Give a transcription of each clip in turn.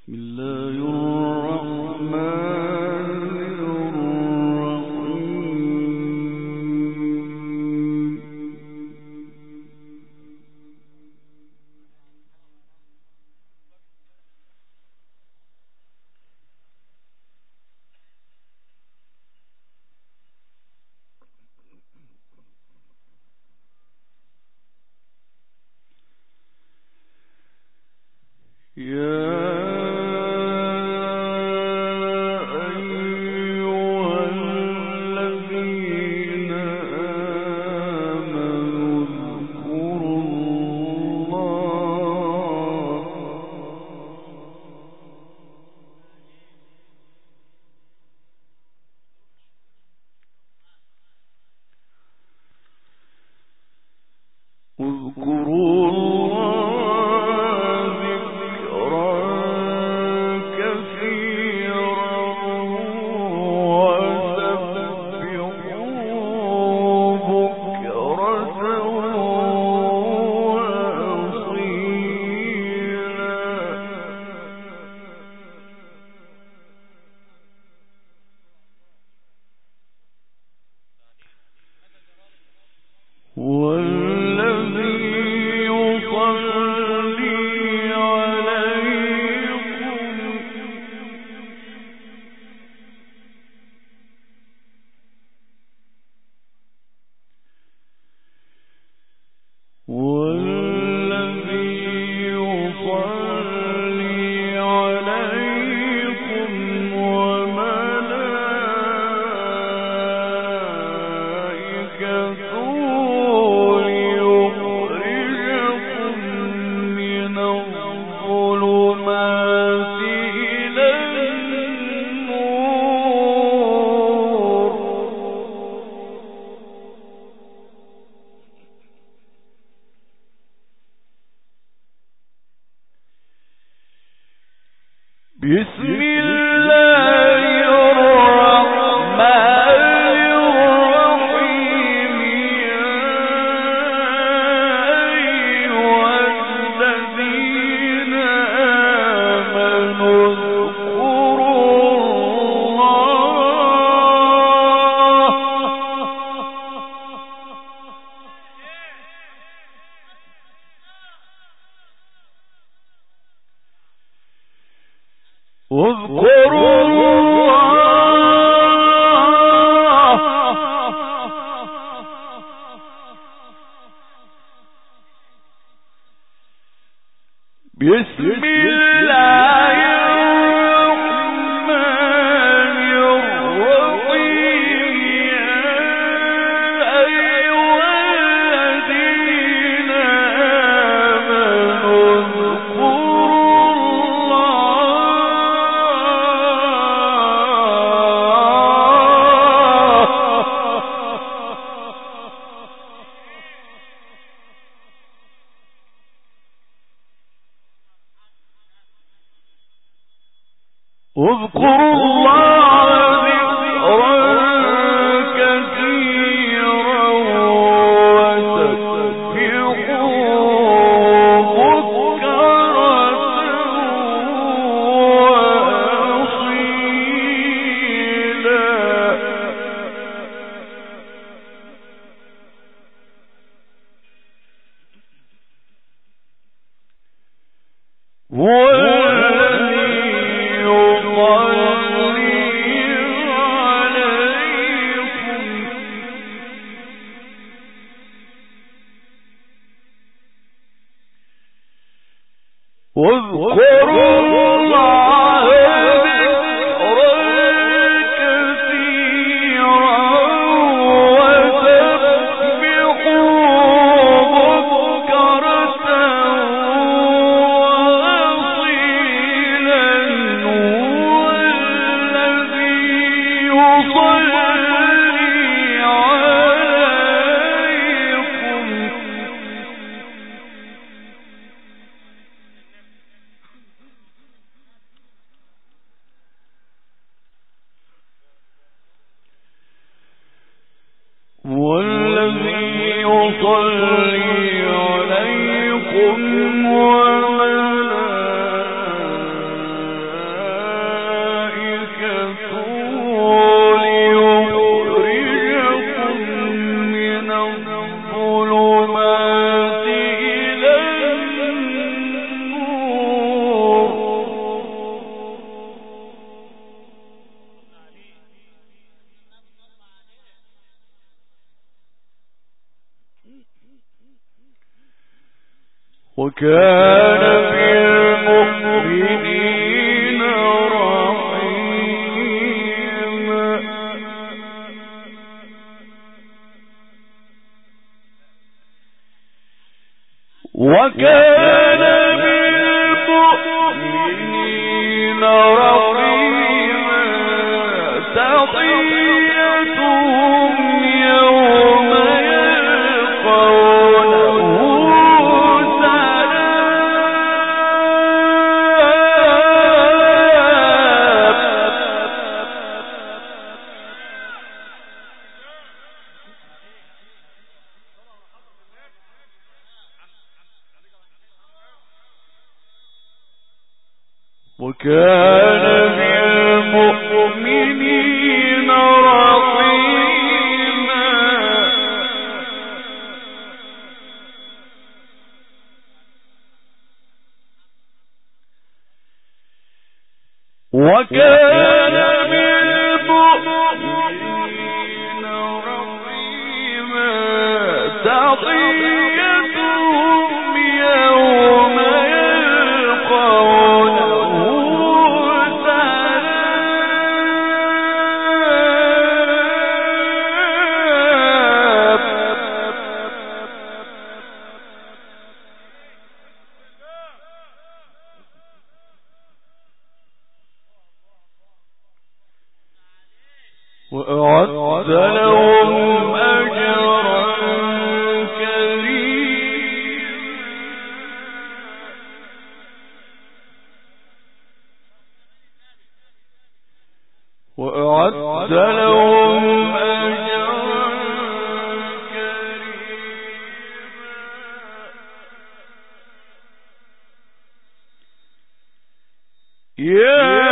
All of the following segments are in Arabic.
هو الذي يصلي وكان بالمؤمنين رحيما وكان بالمؤمنين رحيما تحيتهم يوم وكان بالمؤمنين رحيما وكان بالمؤمنين رحيما تحيتهم يوم وأعد لهم أجرا كريما وأعد لهم أجرا كريما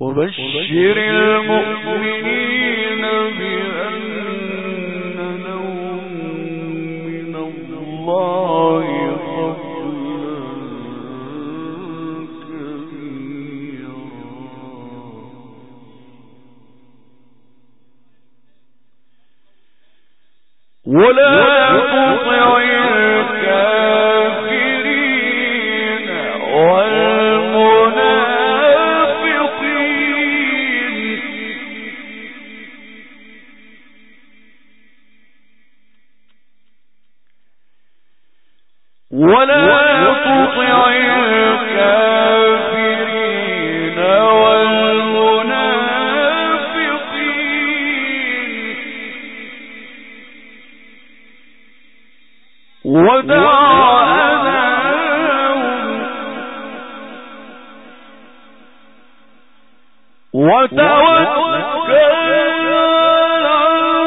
وبشر المؤمنين بأن لهم من الله فضلا كبيرا ولا تطع الكافرين والمنافقين ودع أذاهم وتوكل على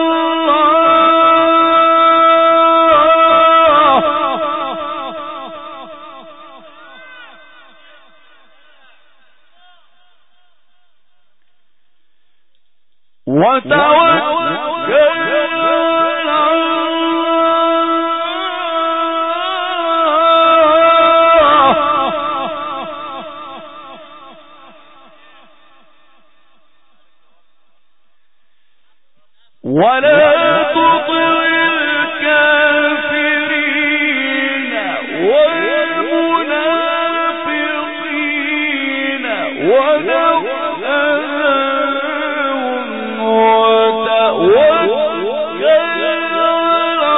ولا تطع الكافرين والمنافقين ودع أذاهم وتوكل على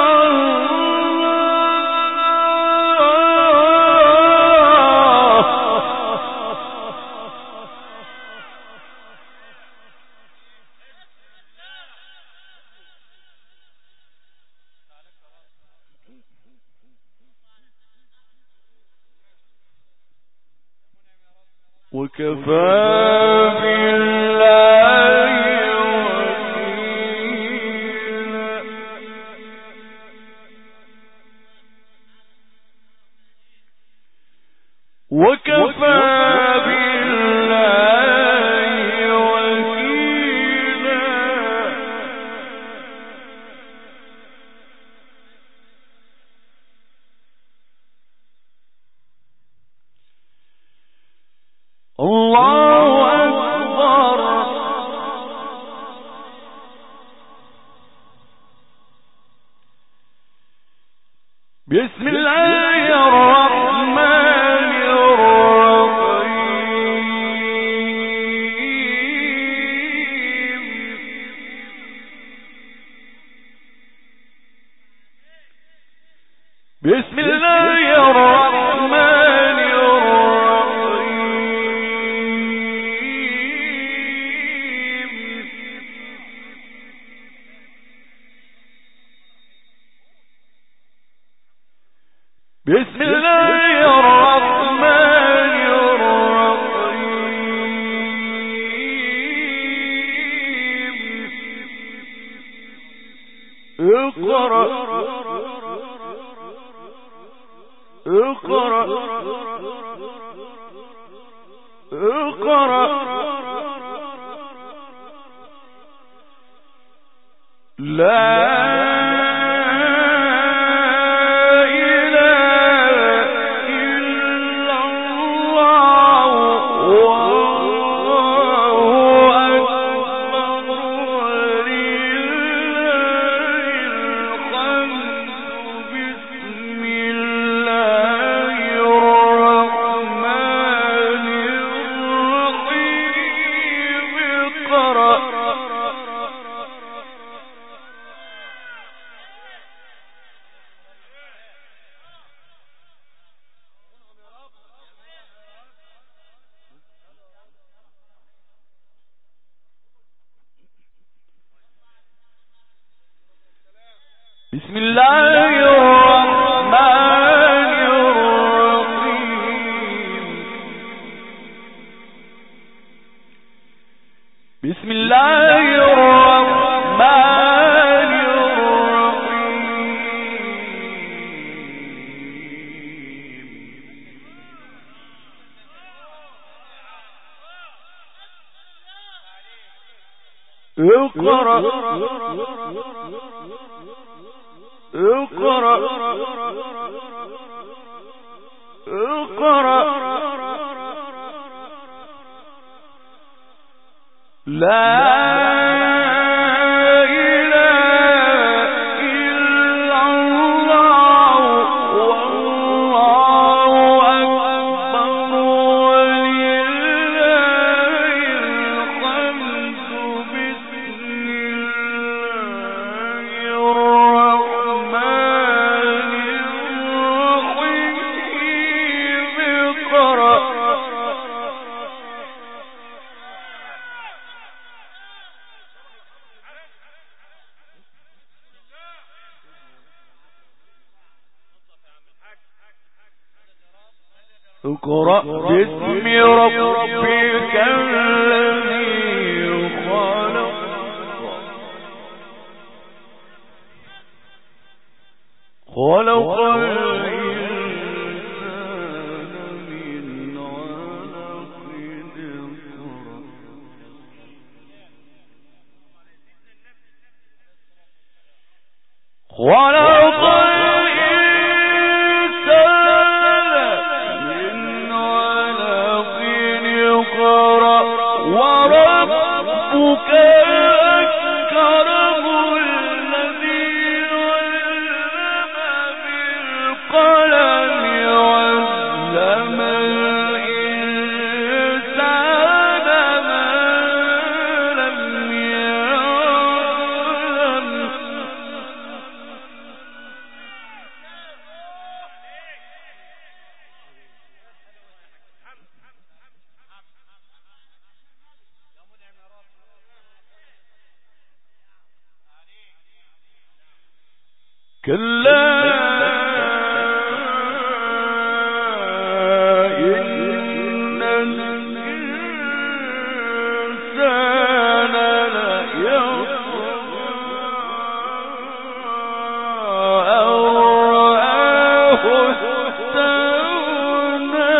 وكفى بالله وكيلا وكفى بالله وكيلا الله أكبر بسم الله الرحمن الرحيم بسم الله الرحمن بسم الله الرحمن الرحيم اقرأ اقرأ اقرأ لا بسم الله الرحمن الرحيم بسم الله الرحمن الرحيم اقرأ اقرأ اقرأ لا اقرأ باسم ربك الذي خلق خلق الإنسان من علق خلق كلا إن الإنسان ليطغى أن رآه استغنى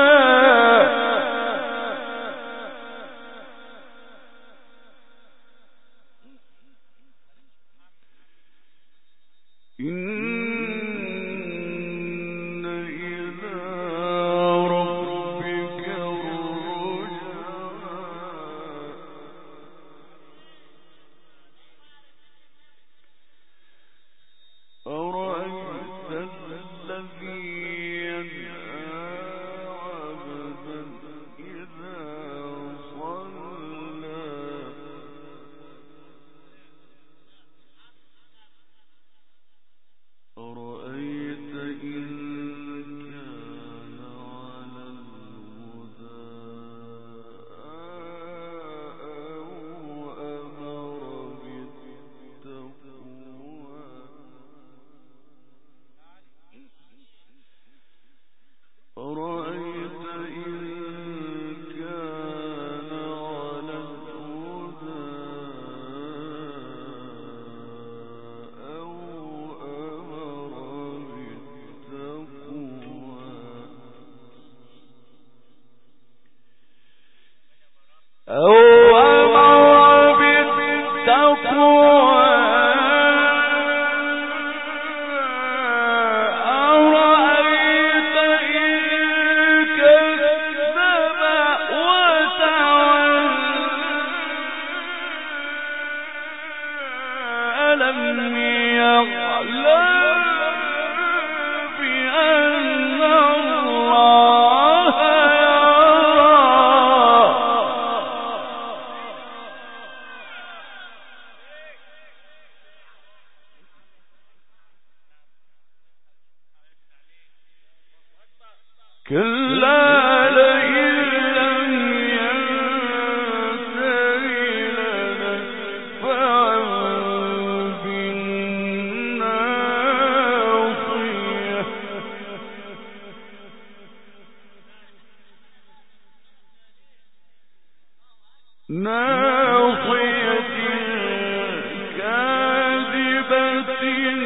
إن إلى ربك الرجعى أرأيت الذي ينهى عبدا إذا صلى أرأيت إن كان على الهدى أو أمر بالتقوى أرأيت إن كان على الهدى أو أمر بالتقوى أرأيت إن كذب وتولى ألم يعلم بأن الله كلا لئن لم ينته لنسفعا بالناصية ناصية كاذبة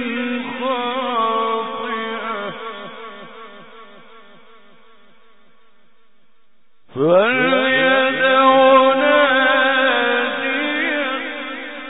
خاطئة فليدع ناديه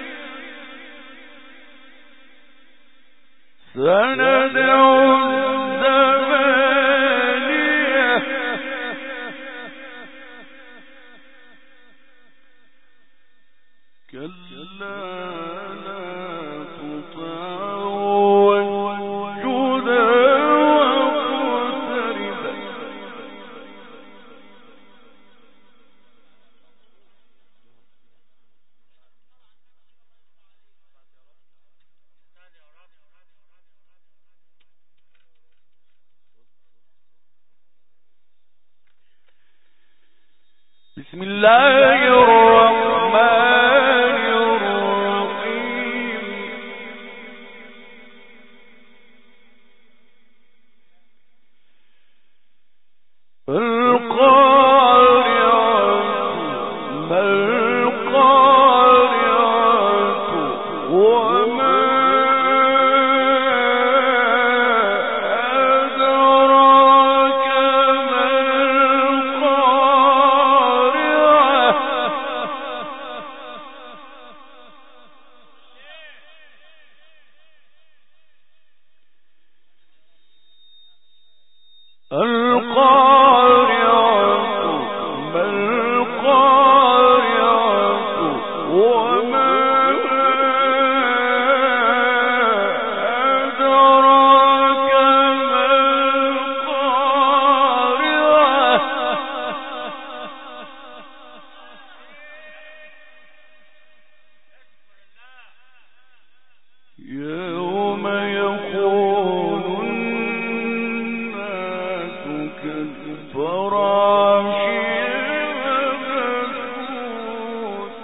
بسم الله الرحمن الرحيم القارعة ما القارعة وما أدراك ما يوم يكون الناس كالفراش المبثوث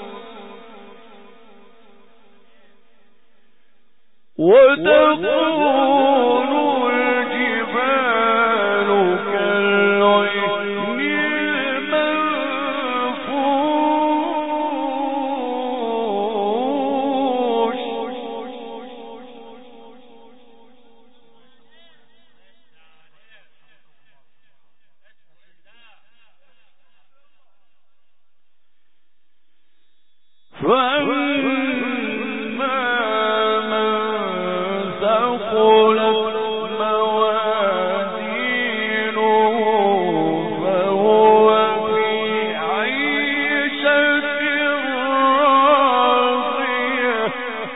وتكون الجبال كالعهن المنفوش فأما من ثقلت موازينه فهو في عيشة راضية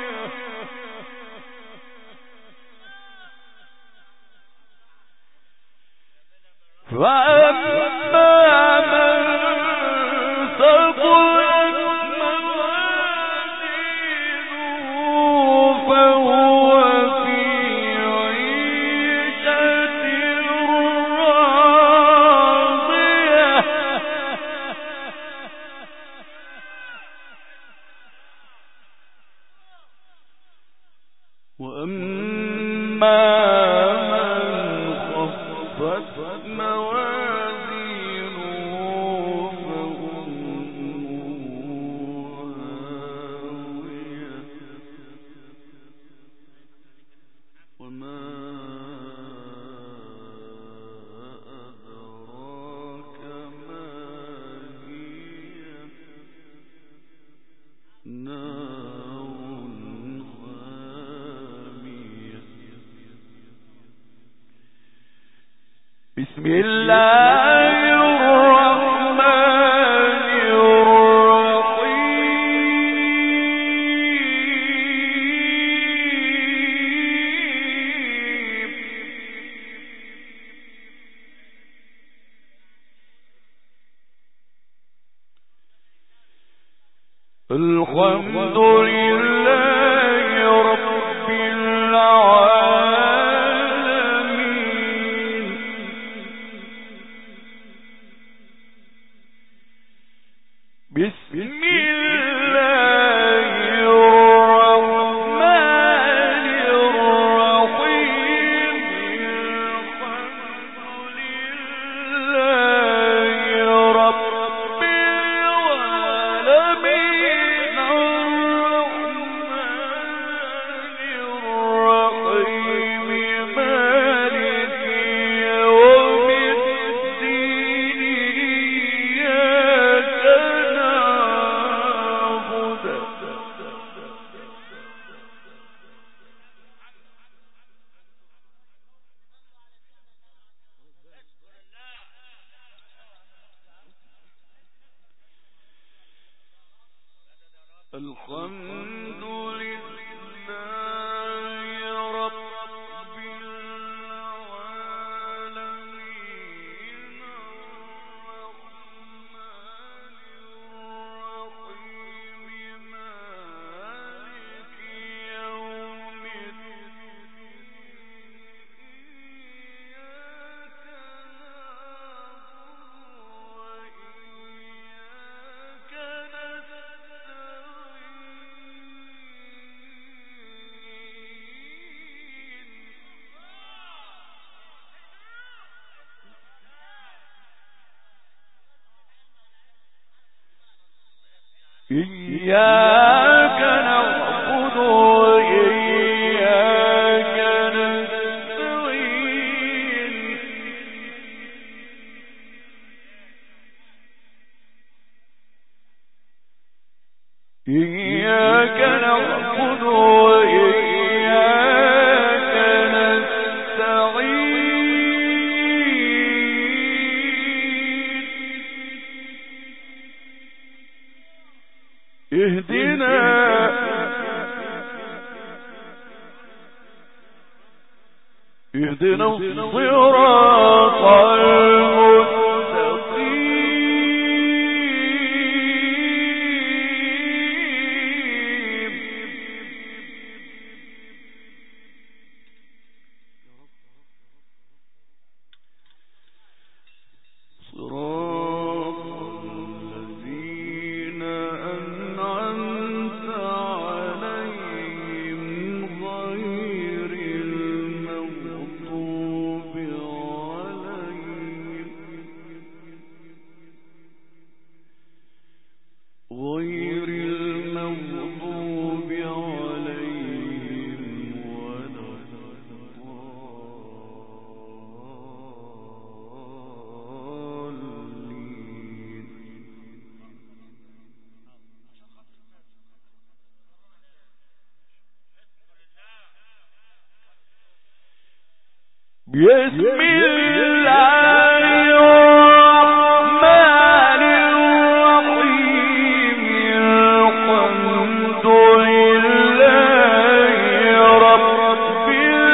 فأما من ثقلت فهو في عيشة راضية وأما من خفت موازينه فأمه هاوية وما أدراك ما هي نار حامية بسم الله الرحمن الرحيم الحمد لله رب العالمين بسم الله الرحمن الرحيم الحمد لله رب العالمين الرحمن الرحيم مالك يوم الدين إياك نعبد الحمد لله رب العالمين الرحمن الرحيم مالك يوم الدين إياك نعبد وإياك إياك نعبد وإياك نستعين إياك نعبد وإياك نستعين اهدنا الصراط المستقيم صراط الذين أنعمت عليهم غير المغضوب عليهم ولا الضالين بسم الله الرحمن الرحيم الحمد لله رب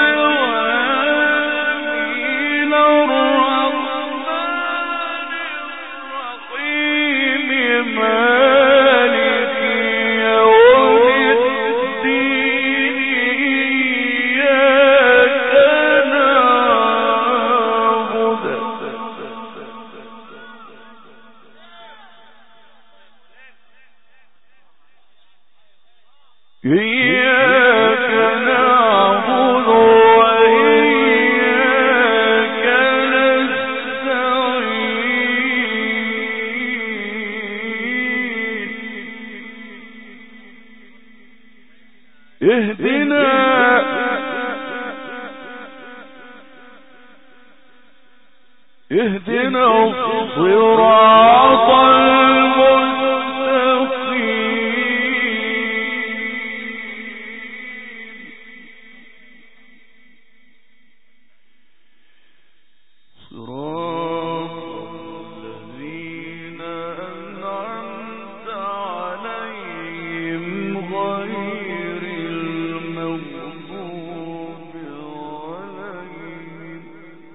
العالمين الرحمن الرحيم مالك يوم الدين إياك نعبد وإياك نستعين اهدنا الصراط المستقيم صراط الذين أنعمت عليهم غير المغضوب عليهم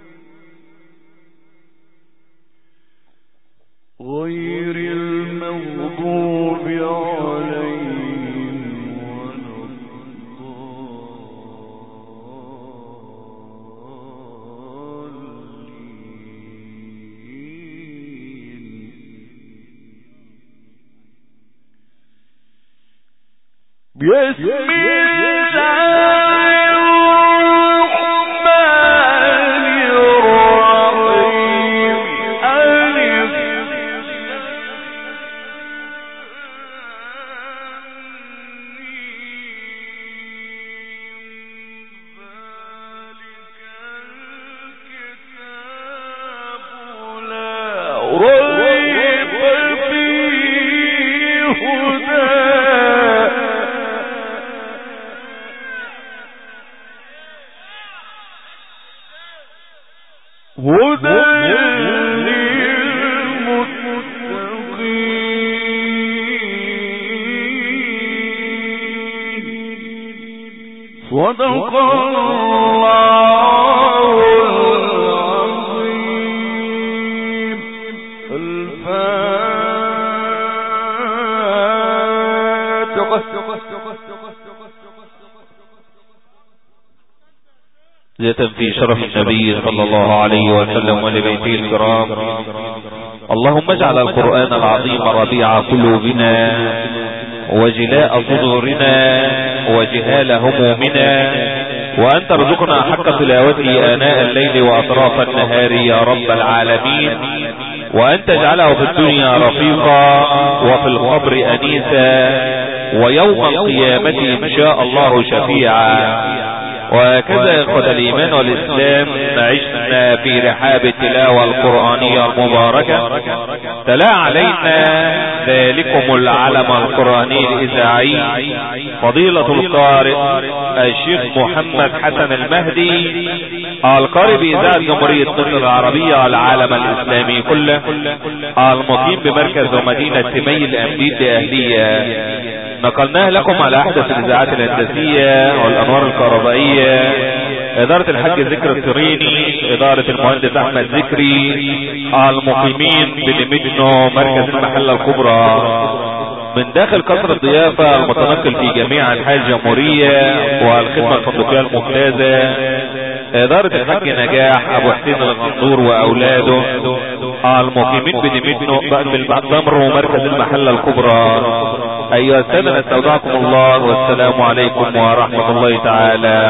ولا الضالين بسم الله الرحمن الرحيم ألف ذلك الكتاب لا ريب فيه هدى صدق الله العظيم. زيادة في شرف النبي صلى الله عليه وسلم ولبيته الكرام. اللهم اجعل القرآن العظيم ربيع قلوبنا وجلاء صدورنا وجهال همومنا، وأن ترزقنا حق تلاوته آناء الليل وأطراف النهار يا رب العالمين، وأن تجعله في الدنيا رفيقا وفي القبر أنيسا ويوم القيامة إن شاء الله شفيعا. وهكذا إخوة الإيمان والإسلام عشنا في رحاب التلاوة القرآنية المباركة. تلا علينا ذلكم العلم القرآني الإذاعي فضيلة القارئ الشيخ محمد حسن المهدي، القارئ بإذاعة جمهورية مصر العربية العالم الإسلامي كله، المقيم بمركز ومدينة تمي الأنبيب بأهلية. نقلناه لكم على أحدث الإذاعات الهندسية والأنوار الكهربائية، إدارة الحاج ذكر الطريني، إدارة المهندس أحمد ذكري، المقيمين بلمجنو مركز المحلة الكبرى، من داخل قصر الضيافة المتنقل في جميع أنحاء الجمهورية والخدمة الفندقية الممتازة، إدارة الحاج نجاح أبو حسين الغندور وأولاده، المقيمين بلمجنو بالبعضمر ومركز المحلة الكبرى. أيها السادة نستودعكم الله، والسلام عليكم ورحمة الله تعالى